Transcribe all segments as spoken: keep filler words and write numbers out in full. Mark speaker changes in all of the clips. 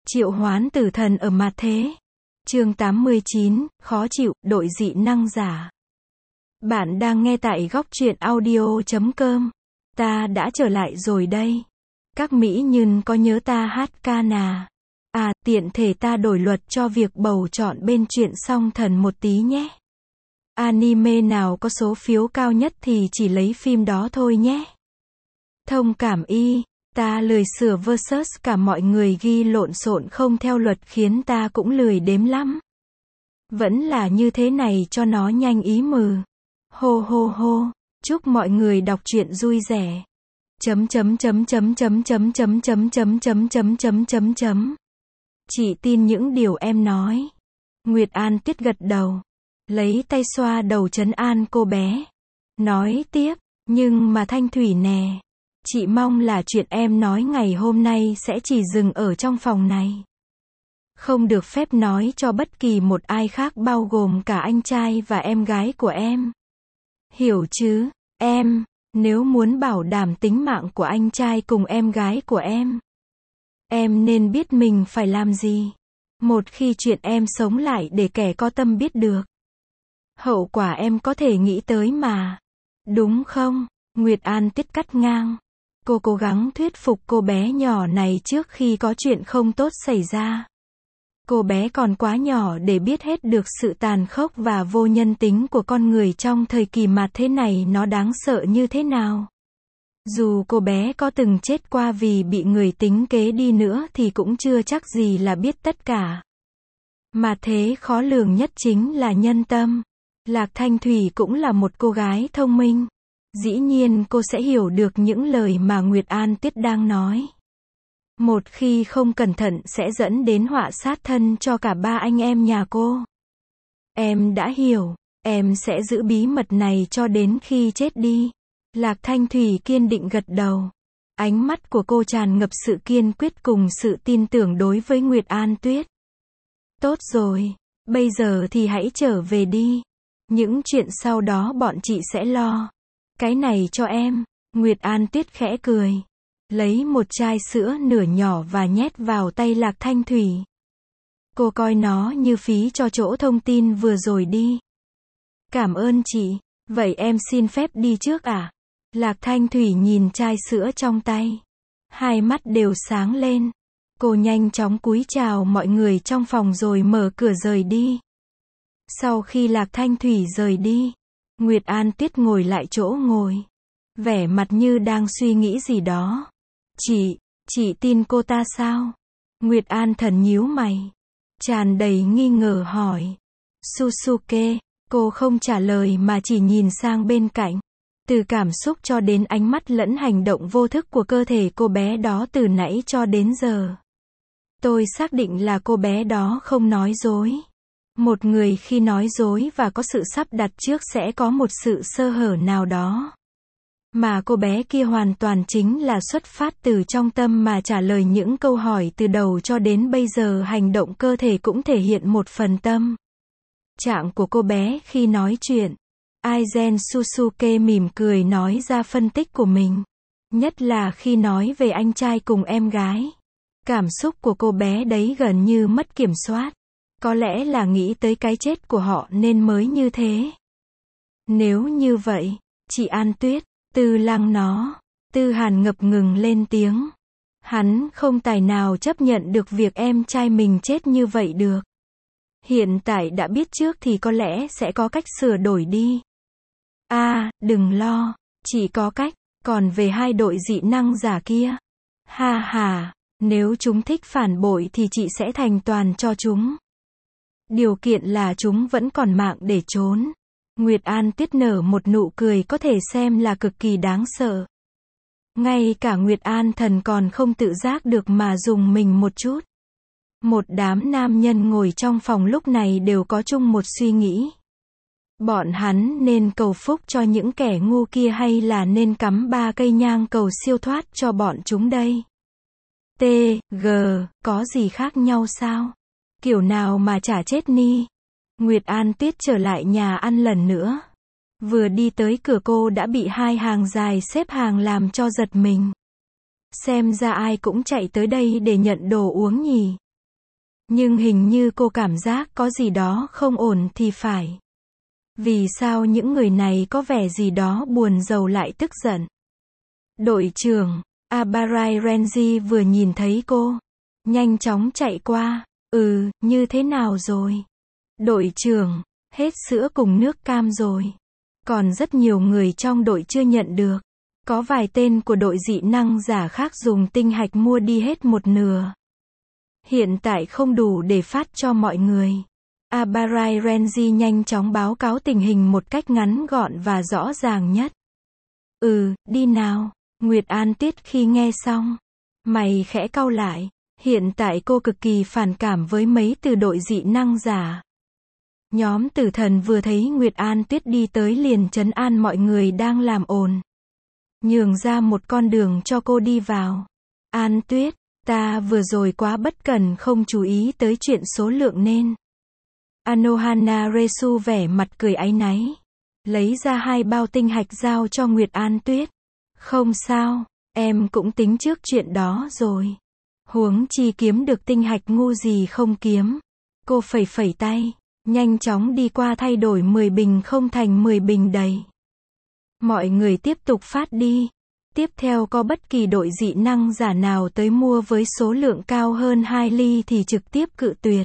Speaker 1: Triệu hoán tử thần ở mặt thế. Chương tám mươi chín, khó chịu, đội dị năng giả. Bạn đang nghe tại góc truyện audio chấm com. Ta đã trở lại rồi đây. Các mỹ nhân có nhớ ta hát ca nà. À, tiện thể ta đổi luật cho việc bầu chọn bên truyện song thần một tí nhé. Anime nào có số phiếu cao nhất thì chỉ lấy phim đó thôi nhé. Thông cảm y. Ta lười sửa versus cả mọi người ghi lộn xộn không theo luật khiến ta cũng lười đếm lắm. Vẫn là như thế này cho nó nhanh ý mừ. Hô hô hô, chúc mọi người đọc truyện vui vẻ. Chấm chấm chấm chấm chấm chấm chấm chấm chấm chấm chấm chấm chấm chấm. Chị tin những điều em nói. Nguyệt An Tuyết gật đầu, lấy tay xoa đầu trấn an cô bé. Nói tiếp, nhưng mà Thanh Thủy nè. Chị mong là chuyện em nói ngày hôm nay sẽ chỉ dừng ở trong phòng này. Không được phép nói cho bất kỳ một ai khác bao gồm cả anh trai và em gái của em. Hiểu chứ, em, nếu muốn bảo đảm tính mạng của anh trai cùng em gái của em. Em nên biết mình phải làm gì. Một khi chuyện em sống lại để kẻ có tâm biết được. Hậu quả em có thể nghĩ tới mà. Đúng không? Nguyệt An Tuyết cắt ngang. Cô cố gắng thuyết phục cô bé nhỏ này trước khi có chuyện không tốt xảy ra. Cô bé còn quá nhỏ để biết hết được sự tàn khốc và vô nhân tính của con người trong thời kỳ mạt thế này nó đáng sợ như thế nào. Dù cô bé có từng chết qua vì bị người tính kế đi nữa thì cũng chưa chắc gì là biết tất cả. Mà thế khó lường nhất chính là nhân tâm. Lạc Thanh Thủy cũng là một cô gái thông minh. Dĩ nhiên cô sẽ hiểu được những lời mà Nguyệt An Tuyết đang nói. Một khi không cẩn thận sẽ dẫn đến họa sát thân cho cả ba anh em nhà cô. Em đã hiểu, em sẽ giữ bí mật này cho đến khi chết đi. Lạc Thanh Thủy kiên định gật đầu. Ánh mắt của cô tràn ngập sự kiên quyết cùng sự tin tưởng đối với Nguyệt An Tuyết. Tốt rồi, bây giờ thì hãy trở về đi. Những chuyện sau đó bọn chị sẽ lo. Cái này cho em. Nguyệt An Tuyết khẽ cười. Lấy một chai sữa nửa nhỏ và nhét vào tay Lạc Thanh Thủy. Cô coi nó như phí cho chỗ thông tin vừa rồi đi. Cảm ơn chị. Vậy em xin phép đi trước à? Lạc Thanh Thủy nhìn chai sữa trong tay. Hai mắt đều sáng lên. Cô nhanh chóng cúi chào mọi người trong phòng rồi mở cửa rời đi. Sau khi Lạc Thanh Thủy rời đi, Nguyệt An Tuyết ngồi lại chỗ ngồi. Vẻ mặt như đang suy nghĩ gì đó. Chị, chị tin cô ta sao? Nguyệt An Thần nhíu mày. Tràn đầy nghi ngờ hỏi. Susuke, cô không trả lời mà chỉ nhìn sang bên cạnh. Từ cảm xúc cho đến ánh mắt lẫn hành động vô thức của cơ thể cô bé đó từ nãy cho đến giờ. Tôi xác định là cô bé đó không nói dối. Một người khi nói dối và có sự sắp đặt trước sẽ có một sự sơ hở nào đó. Mà cô bé kia hoàn toàn chính là xuất phát từ trong tâm mà trả lời những câu hỏi từ đầu cho đến bây giờ hành động cơ thể cũng thể hiện một phần tâm trạng của cô bé khi nói chuyện. Aizen Susuke mỉm cười nói ra phân tích của mình. Nhất là khi nói về anh trai cùng em gái. Cảm xúc của cô bé đấy gần như mất kiểm soát. Có lẽ là nghĩ tới cái chết của họ nên mới như thế. Nếu như vậy, chị An Tuyết, Tư Lăng nó, Tư Hàn ngập ngừng lên tiếng. Hắn không tài nào chấp nhận được việc em trai mình chết như vậy được. Hiện tại đã biết trước thì có lẽ sẽ có cách sửa đổi đi. À, đừng lo, chỉ có cách, còn về hai đội dị năng giả kia. Ha ha, nếu chúng thích phản bội thì chị sẽ thành toàn cho chúng. Điều kiện là chúng vẫn còn mạng để trốn. Nguyệt An Tuyết nở một nụ cười có thể xem là cực kỳ đáng sợ. Ngay cả Nguyệt An Thần còn không tự giác được mà dùng mình một chút. Một đám nam nhân ngồi trong phòng lúc này đều có chung một suy nghĩ. Bọn hắn nên cầu phúc cho những kẻ ngu kia hay là nên cắm ba cây nhang cầu siêu thoát cho bọn chúng đây? T, G, có gì khác nhau sao? Kiểu nào mà chả chết ni? Nguyệt An Tuyết trở lại nhà ăn lần nữa. Vừa đi tới cửa cô đã bị hai hàng dài xếp hàng làm cho giật mình. Xem ra ai cũng chạy tới đây để nhận đồ uống nhỉ. Nhưng hình như cô cảm giác có gì đó không ổn thì phải. Vì sao những người này có vẻ gì đó buồn rầu lại tức giận? Đội trưởng, Abarai Renji vừa nhìn thấy cô, nhanh chóng chạy qua. Ừ, như thế nào rồi? Đội trưởng, hết sữa cùng nước cam rồi. Còn rất nhiều người trong đội chưa nhận được. Có vài tên của đội dị năng giả khác dùng tinh hạch mua đi hết một nửa. Hiện tại không đủ để phát cho mọi người. Abarai Renji nhanh chóng báo cáo tình hình một cách ngắn gọn và rõ ràng nhất. Ừ, đi nào. Nguyệt An Tuyết khi nghe xong, mày khẽ cau lại. Hiện tại cô cực kỳ phản cảm với mấy từ đội dị năng giả. Nhóm tử thần vừa thấy Nguyệt An Tuyết đi tới liền trấn an mọi người đang làm ồn. Nhường ra một con đường cho cô đi vào. An Tuyết, ta vừa rồi quá bất cẩn không chú ý tới chuyện số lượng nên. Anohana Resu vẻ mặt cười áy náy. Lấy ra hai bao tinh hạch giao cho Nguyệt An Tuyết. Không sao, em cũng tính trước chuyện đó rồi. Huống chi kiếm được tinh hạch ngu gì không kiếm. Cô phẩy phẩy tay, nhanh chóng đi qua thay đổi mười bình không thành mười bình đầy. Mọi người tiếp tục phát đi. Tiếp theo có bất kỳ đội dị năng giả nào tới mua với số lượng cao hơn hai ly thì trực tiếp cự tuyệt.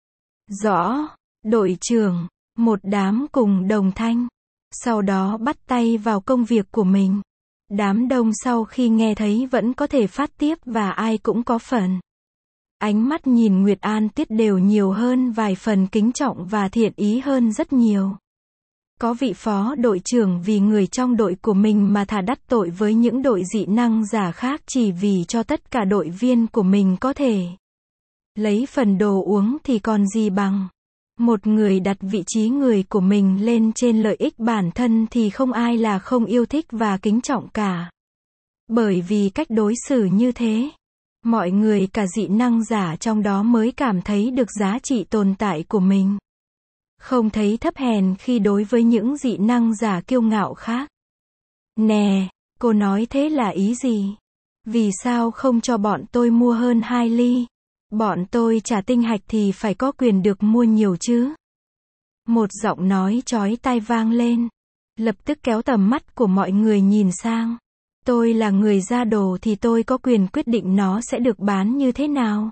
Speaker 1: Rõ, đội trưởng, một đám cùng đồng thanh. Sau đó bắt tay vào công việc của mình. Đám đông sau khi nghe thấy vẫn có thể phát tiếp và ai cũng có phần. Ánh mắt nhìn Nguyệt An Tuyết đều nhiều hơn vài phần kính trọng và thiện ý hơn rất nhiều. Có vị phó đội trưởng vì người trong đội của mình mà thà đắc tội với những đội dị năng giả khác chỉ vì cho tất cả đội viên của mình có thể lấy phần đồ uống thì còn gì bằng. Một người đặt vị trí người của mình lên trên lợi ích bản thân thì không ai là không yêu thích và kính trọng cả. Bởi vì cách đối xử như thế, mọi người cả dị năng giả trong đó mới cảm thấy được giá trị tồn tại của mình. Không thấy thấp hèn khi đối với những dị năng giả kiêu ngạo khác. Nè, cô nói thế là ý gì? Vì sao không cho bọn tôi mua hơn hai ly? Bọn tôi trả tinh hạch thì phải có quyền được mua nhiều chứ? Một giọng nói chói tai vang lên. Lập tức kéo tầm mắt của mọi người nhìn sang. Tôi là người ra đồ thì tôi có quyền quyết định nó sẽ được bán như thế nào.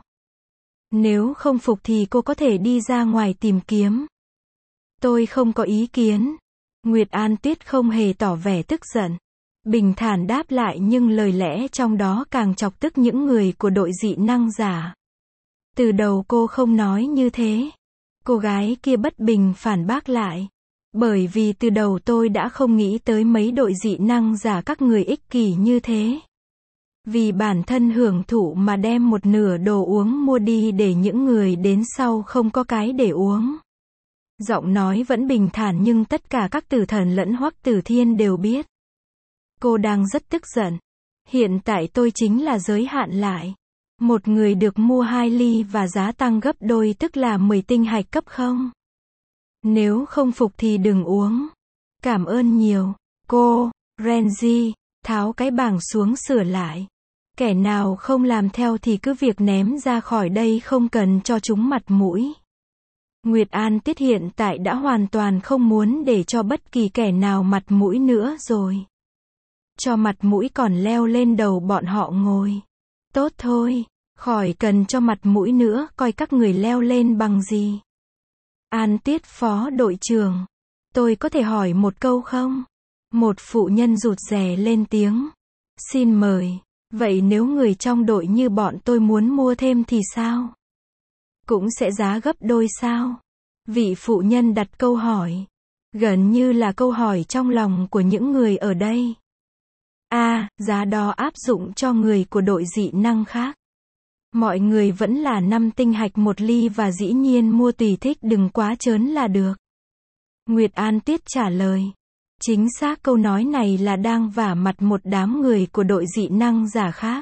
Speaker 1: Nếu không phục thì cô có thể đi ra ngoài tìm kiếm. Tôi không có ý kiến. Nguyệt An Tuyết không hề tỏ vẻ tức giận. Bình thản đáp lại nhưng lời lẽ trong đó càng chọc tức những người của đội dị năng giả. Từ đầu cô không nói như thế. Cô gái kia bất bình phản bác lại. Bởi vì từ đầu tôi đã không nghĩ tới mấy đội dị năng giả các người ích kỷ như thế. Vì bản thân hưởng thụ mà đem một nửa đồ uống mua đi để những người đến sau không có cái để uống. Giọng nói vẫn bình thản nhưng tất cả các tử thần lẫn Hoắc Tử Thiên đều biết. Cô đang rất tức giận. Hiện tại tôi chính là giới hạn lại. Một người được mua hai ly và giá tăng gấp đôi tức là mười tinh hạch cấp không. Nếu không phục thì đừng uống. Cảm ơn nhiều. Cô, Renji, tháo cái bảng xuống sửa lại. Kẻ nào không làm theo thì cứ việc ném ra khỏi đây không cần cho chúng mặt mũi. Nguyệt An Tuyết hiện tại đã hoàn toàn không muốn để cho bất kỳ kẻ nào mặt mũi nữa rồi. Cho mặt mũi còn leo lên đầu bọn họ ngồi. Tốt thôi, khỏi cần cho mặt mũi nữa, coi các người leo lên bằng gì. An Tuyết phó đội trưởng, tôi có thể hỏi một câu không? Một phụ nhân rụt rè lên tiếng. Xin mời, vậy nếu người trong đội như bọn tôi muốn mua thêm thì sao? Cũng sẽ giá gấp đôi sao? Vị phụ nhân đặt câu hỏi. Gần như là câu hỏi trong lòng của những người ở đây. À, giá đó áp dụng cho người của đội dị năng khác. Mọi người vẫn là năm tinh hạch một ly và dĩ nhiên mua tùy thích đừng quá trớn là được. Nguyệt An Tuyết trả lời. Chính xác câu nói này là đang vả mặt một đám người của đội dị năng giả khác.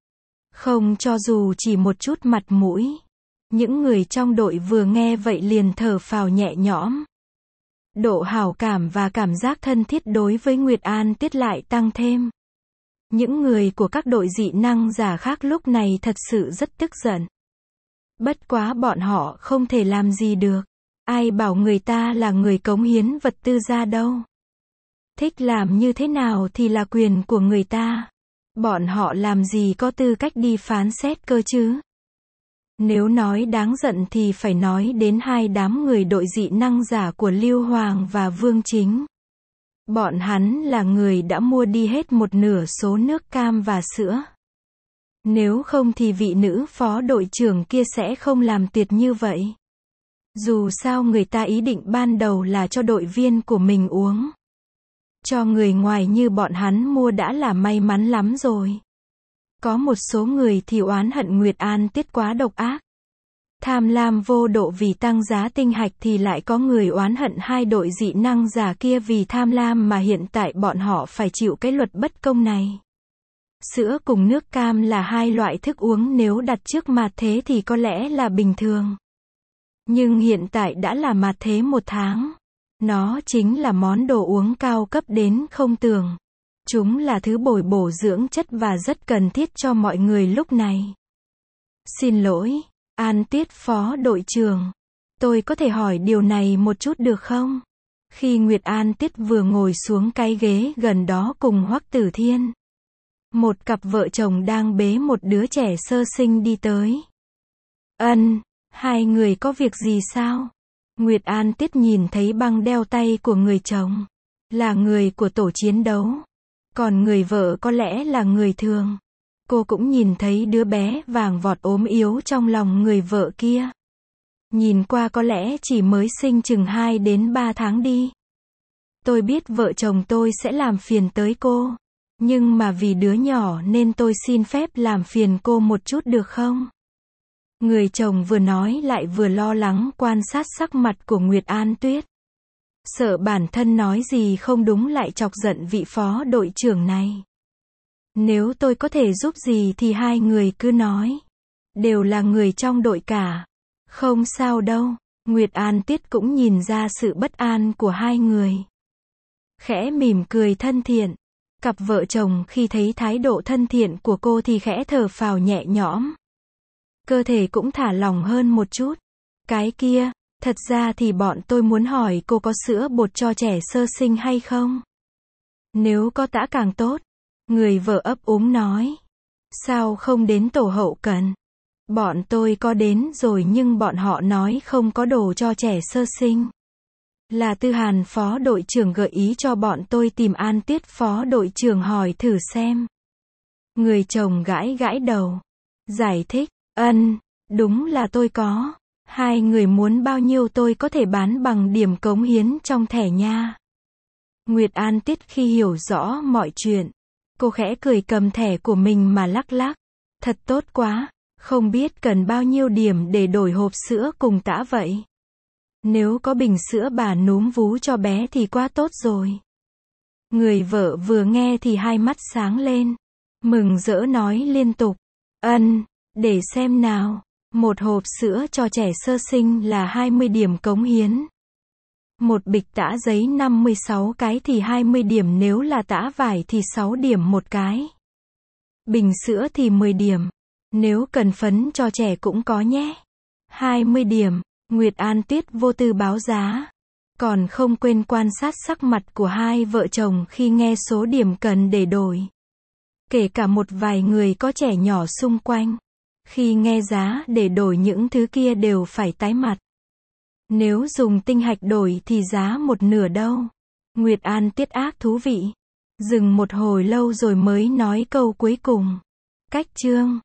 Speaker 1: Không cho dù chỉ một chút mặt mũi. Những người trong đội vừa nghe vậy liền thở phào nhẹ nhõm. Độ hảo cảm và cảm giác thân thiết đối với Nguyệt An Tuyết lại tăng thêm. Những người của các đội dị năng giả khác lúc này thật sự rất tức giận. Bất quá bọn họ không thể làm gì được. Ai bảo người ta là người cống hiến vật tư ra đâu. Thích làm như thế nào thì là quyền của người ta. Bọn họ làm gì có tư cách đi phán xét cơ chứ. Nếu nói đáng giận thì phải nói đến hai đám người đội dị năng giả của Lưu Hoàng và Vương Chính. Bọn hắn là người đã mua đi hết một nửa số nước cam và sữa. Nếu không thì vị nữ phó đội trưởng kia sẽ không làm tuyệt như vậy. Dù sao người ta ý định ban đầu là cho đội viên của mình uống. Cho người ngoài như bọn hắn mua đã là may mắn lắm rồi. Có một số người thì oán hận Nguyệt An Tiết quá độc ác. Tham lam vô độ vì tăng giá tinh hạch thì lại có người oán hận hai đội dị năng giả kia vì tham lam mà hiện tại bọn họ phải chịu cái luật bất công này. Sữa cùng nước cam là hai loại thức uống nếu đặt trước mặt thế thì có lẽ là bình thường. Nhưng hiện tại đã là mặt thế một tháng. Nó chính là món đồ uống cao cấp đến không tưởng. Chúng là thứ bồi bổ dưỡng chất và rất cần thiết cho mọi người lúc này. Xin lỗi, An Tiết phó đội trưởng. Tôi có thể hỏi điều này một chút được không? Khi Nguyệt An Tiết vừa ngồi xuống cái ghế gần đó cùng Hoắc Tử Thiên. Một cặp vợ chồng đang bế một đứa trẻ sơ sinh đi tới. Ân, hai người có việc gì sao? Nguyệt An Tiết nhìn thấy băng đeo tay của người chồng. Là người của tổ chiến đấu. Còn người vợ có lẽ là người thường. Cô cũng nhìn thấy đứa bé vàng vọt ốm yếu trong lòng người vợ kia. Nhìn qua có lẽ chỉ mới sinh chừng hai đến ba tháng đi. Tôi biết vợ chồng tôi sẽ làm phiền tới cô. Nhưng mà vì đứa nhỏ nên tôi xin phép làm phiền cô một chút được không? Người chồng vừa nói lại vừa lo lắng quan sát sắc mặt của Nguyệt An Tuyết. Sợ bản thân nói gì không đúng lại chọc giận vị phó đội trưởng này. Nếu tôi có thể giúp gì thì hai người cứ nói. Đều là người trong đội cả. Không sao đâu. Nguyệt An Tuyết cũng nhìn ra sự bất an của hai người. Khẽ mỉm cười thân thiện. Cặp vợ chồng khi thấy thái độ thân thiện của cô thì khẽ thở phào nhẹ nhõm. Cơ thể cũng thả lỏng hơn một chút. Cái kia, thật ra thì bọn tôi muốn hỏi cô có sữa bột cho trẻ sơ sinh hay không? Nếu có tã càng tốt. Người vợ ấp úng nói. Sao không đến tổ hậu cần? Bọn tôi có đến rồi nhưng bọn họ nói không có đồ cho trẻ sơ sinh. Là Tư Hàn phó đội trưởng gợi ý cho bọn tôi tìm An Tiết phó đội trưởng hỏi thử xem. Người chồng gãi gãi đầu. Giải thích, ân, đúng là tôi có. Hai người muốn bao nhiêu tôi có thể bán bằng điểm cống hiến trong thẻ nha. Nguyệt An Tiết khi hiểu rõ mọi chuyện. Cô khẽ cười cầm thẻ của mình mà lắc lắc. Thật tốt quá, không biết cần bao nhiêu điểm để đổi hộp sữa cùng tã vậy. Nếu có bình sữa bà núm vú cho bé thì quá tốt rồi. Người vợ vừa nghe thì hai mắt sáng lên. Mừng rỡ nói liên tục. Ân, để xem nào. Một hộp sữa cho trẻ sơ sinh là hai mươi điểm cống hiến. Một bịch tã giấy năm mươi sáu cái thì hai mươi điểm, nếu là tã vải thì sáu điểm một cái. Bình sữa thì mười điểm. Nếu cần phấn cho trẻ cũng có nhé. hai mươi điểm. Nguyệt An Tuyết vô tư báo giá. Còn không quên quan sát sắc mặt của hai vợ chồng khi nghe số điểm cần để đổi. Kể cả một vài người có trẻ nhỏ xung quanh. Khi nghe giá để đổi những thứ kia đều phải tái mặt. Nếu dùng tinh hạch đổi thì giá một nửa đâu. Nguyệt An Tiết ác thú vị. Dừng một hồi lâu rồi mới nói câu cuối cùng. Cách chương.